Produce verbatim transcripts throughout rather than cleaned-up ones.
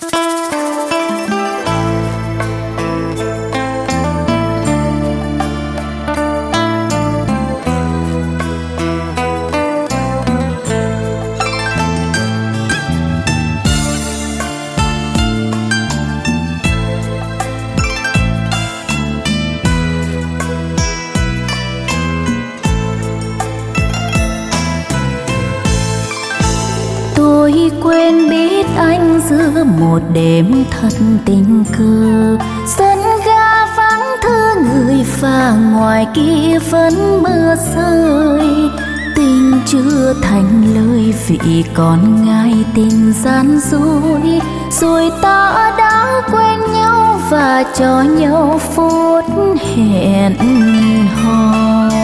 Tôi quên biết anh giữa một đêm thật tình cờ, sân ga vắng thưa người và ngoài kia vẫn mưa rơi. Tình chưa thành lời vì còn ngại tình gian dối, rồi ta đã quên nhau và cho nhau phút hẹn hò.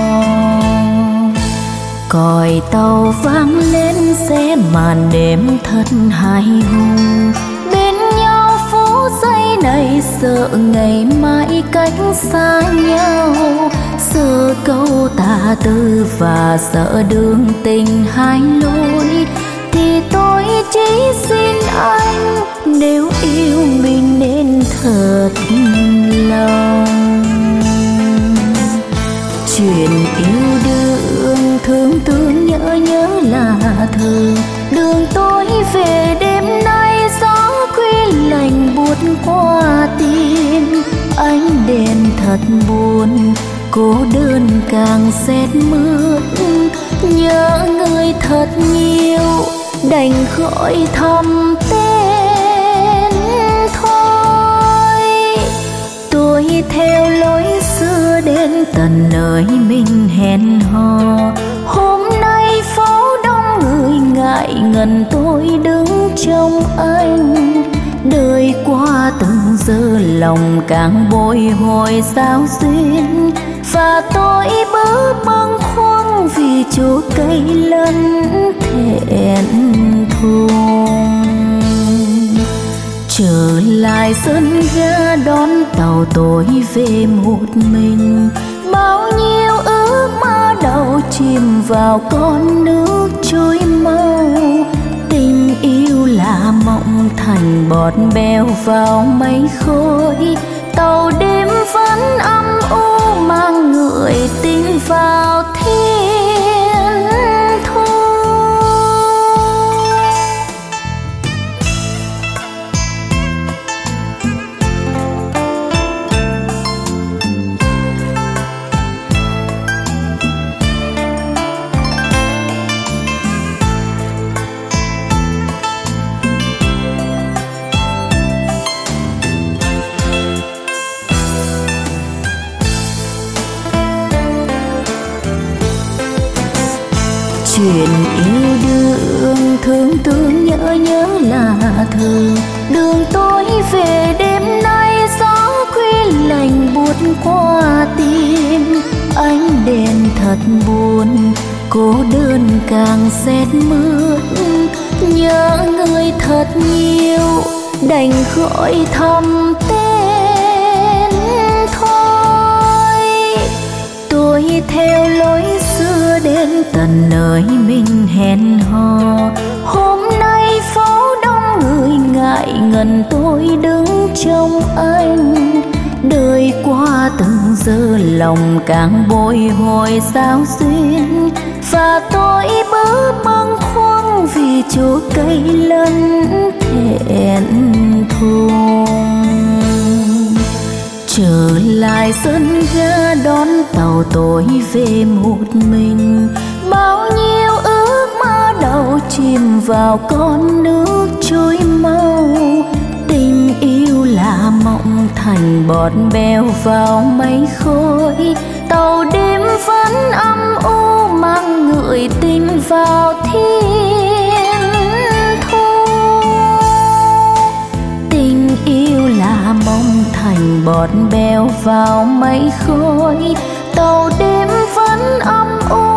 Còi tàu vang lên sẽ màn đêm thật hài hùng, bên nhau phút giây này sợ ngày mai cách xa nhau, sợ câu tà tư và sợ đường tình hai lối. Thì tôi chỉ xin anh nếu yêu mình nên thật lòng. Chuyện yêu đương thương thương nhớ nhớ là thường, đường tôi về đêm nay gió khuya lạnh buốt qua tim. Ánh đèn thật buồn, cô đơn càng rét mướt, nhớ người thật nhiều đành gọi thầm tên thôi. Tôi theo lối xưa đến tận nơi mình hẹn hò, hôm nay phố đông người ngại ngần tôi đứng trông anh. Đời qua từng giờ lòng càng bồi hồi sao duyên, và tôi bỡ bâng khuâng vì chỗ cây lẫn thẹn thùng. Trở lại sân ga đón tàu tôi về một mình, bao nhiêu ước mơ đầu chìm vào con nước trôi mau. Tình yêu là mộng thành bọt bèo vào mây khói, tàu đêm vẫn âm u mang người tình vào thiên thu. Chuyện yêu đương thương thương nhớ nhớ là thường, đường tôi về đêm nay gió khuya lạnh buốt qua tim. Ánh đèn thật buồn, cô đơn càng rét mướt, nhớ người thật nhiều đành gọi thầm tên thôi. Tôi theo lối xưa đến tận nơi mình hẹn hò, hôm nay phố đông người ngại ngần tôi đứng trông anh. Đời qua từng giờ lòng càng bồi hồi sao duyên, và tôi bỡ bâng khuâng vì chỗ cây lẫn thẹn thùng. Trở lại sân ga đón tàu tôi về một mình, bao nhiêu ước mơ đầu chìm vào con nước trôi mau. Tình yêu là mộng thành bọt bèo vào mây khói, tàu đêm vẫn âm u mang người tình vào thiên thu. Tình yêu là mộng thành bọt bèo vào mây khói, tàu đêm vẫn âm u